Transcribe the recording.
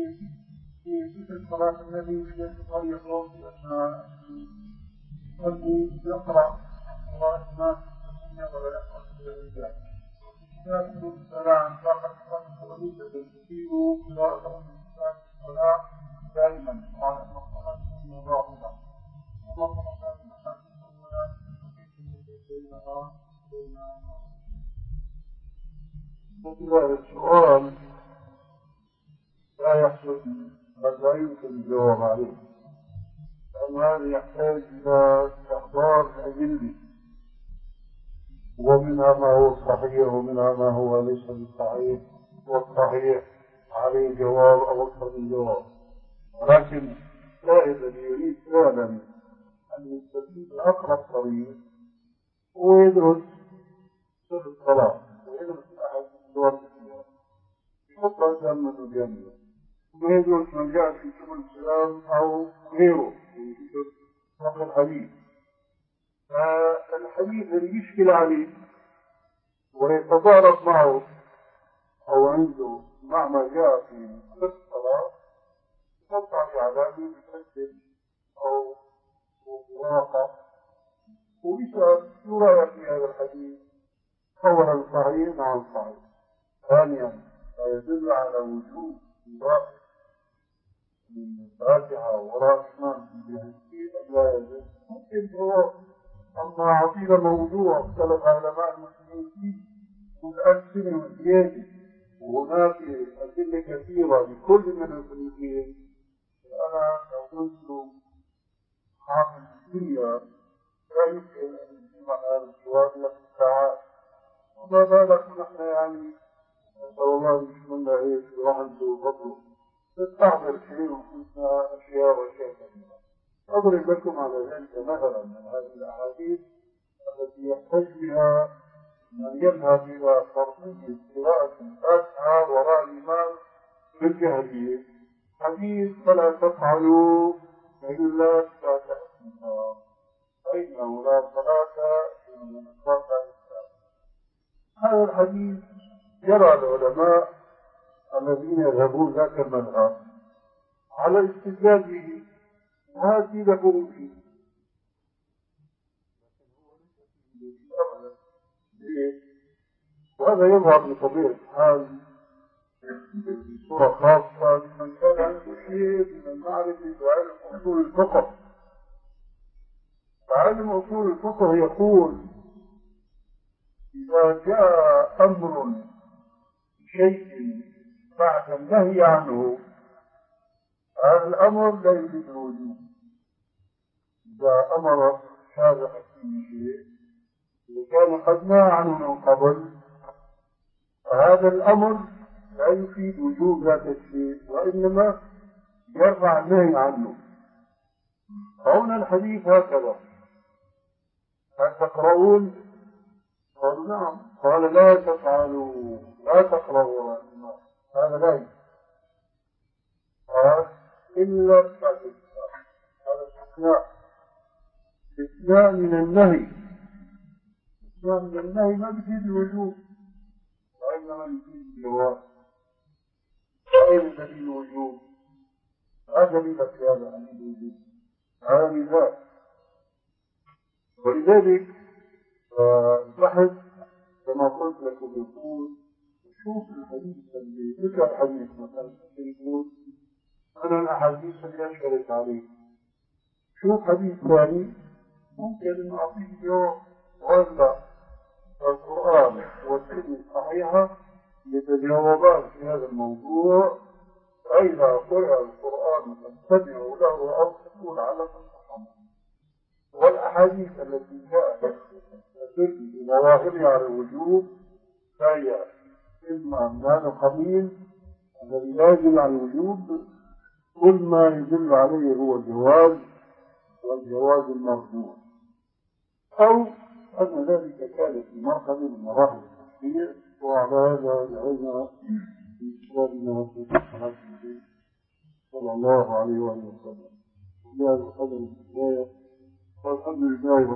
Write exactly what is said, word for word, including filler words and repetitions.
في صفة صلاة النبي في اعتقاد يقول بأن الذي يقرأ قراءة الناس في الدنيا ولا يقرأ في الرجال. يأخذ السلام فقط خمس وليس تسجيل قراءة الإنسان في الصلاة دائما على المقامات المضاعفة. اللهم صل على محمد وعلى السؤال لا يحصل بل لا يمكن الجواب عليه، لأن هذا يحتاج إلى استحضار أدلة، ومنها ما هو صحيح ومنها ما هو ليس بالصحيح، والصحيح عليه جواب أو أكثر من جواب. ولكن السائل الذي يريد فعلا أن يستفيد أقرب طريق ويدرس سر الصلاة ويدرس أحاديث الصلاة فيها يحط قدام من الجنة ويدرس من جاء في سبل السلام أو غيره في كتب الحديث. فالحديث اللي يشكل عليه ويتضارب معه أو عنده مع ما جاء في سر الصلاة يحط عليه علامة بتسجل أو مراقب ويسأل شو رأيك في هذا الحديث؟ أولا صحيح نعم صحيح. ثانيا يدل على وجوب قراءة الفاتحة وراء الإمام في الحديث أم لا يجوز؟ ممكن هو أما عقيدة موضوع اختلف علماء المسلمين فيه متأثر وزيادة وهناك أدلة كثيرة لكل من المسلمين. أنا لو قلت حاكم الدنيا لا يمكن أن يجمع هذا السؤال لك ساعات، وما بالك نحن يعني نسأل الله يشملنا إيه في رحمته وفضله نستعمل شيء وكنا أشياء وأشياء كثيرة. أضرب لكم على ذلك مثلا من هذه الأحاديث التي يحتاج بها من يذهب إلى فرضية قراءة الفاتحة وراء الإمام بالجهرية. حديث فلا تفعلوا إلا الفاتحة فإنه لا صلاة إلا الفاتحة. هذا الحديث يرى العلماء الذين يذهبون ذاك المذهب على استدلال به وهذه له فيه. وهذا يظهر بطبيعة الحال بصورة خاصة لمن كان عنده شيء من المعرفة وعلم أصول الفقه. فعلم أصول الفقه يقول إذا جاء أمر شيء بعد النهي عنه هذا الأمر لا يفيد الوجوب. إذا أمر شارع في شيء وكان قد نهى عنه من قبل فهذا الأمر لا يفيد وجوب ذات الشيء وإنما يرفع النهي عنه. هنا الحديث هكذا هل تقرؤون؟ قالوا نعم. قال لا تفعلوا لا تقرؤوا هذا لا يفعل. قال إلا الفاتحة. هذا استثناء استثناء من النهي. استثناء من النهي ما بيفيد الوجوب وإنما يفيد الجواز. أين دليل الوجوب؟ لا دليل في هذا عن الوجوب. هذا مثال. ولذلك البحث كما قلت لكم يقول شوف الحديث اللي ذكر الحديث مثلا يقول أنا الأحاديث اللي أشكلت عليه شوف حديث ثاني ممكن أن أعطيه جواب ولا القرآن والسنة الصحيحة يتجاوبان في هذا الموضوع. فإذا قرأ القرآن فاتبعوا له أو تكون على الصحابة. والأحاديث التي جاءت تدل بظواهرها على الوجوب فهي إما من هذا القبيل الذي لا يدل على الوجوب كل ما يدل عليه هو الجواز والجواز المرجوح، أو أن ذلك كان في مرحلة من مراحل التفسير. وعلى هذا دعونا في كتابنا في صلاة النبي صلى الله عليه وسلم. وبهذا القدر الكفاية والحمد لله.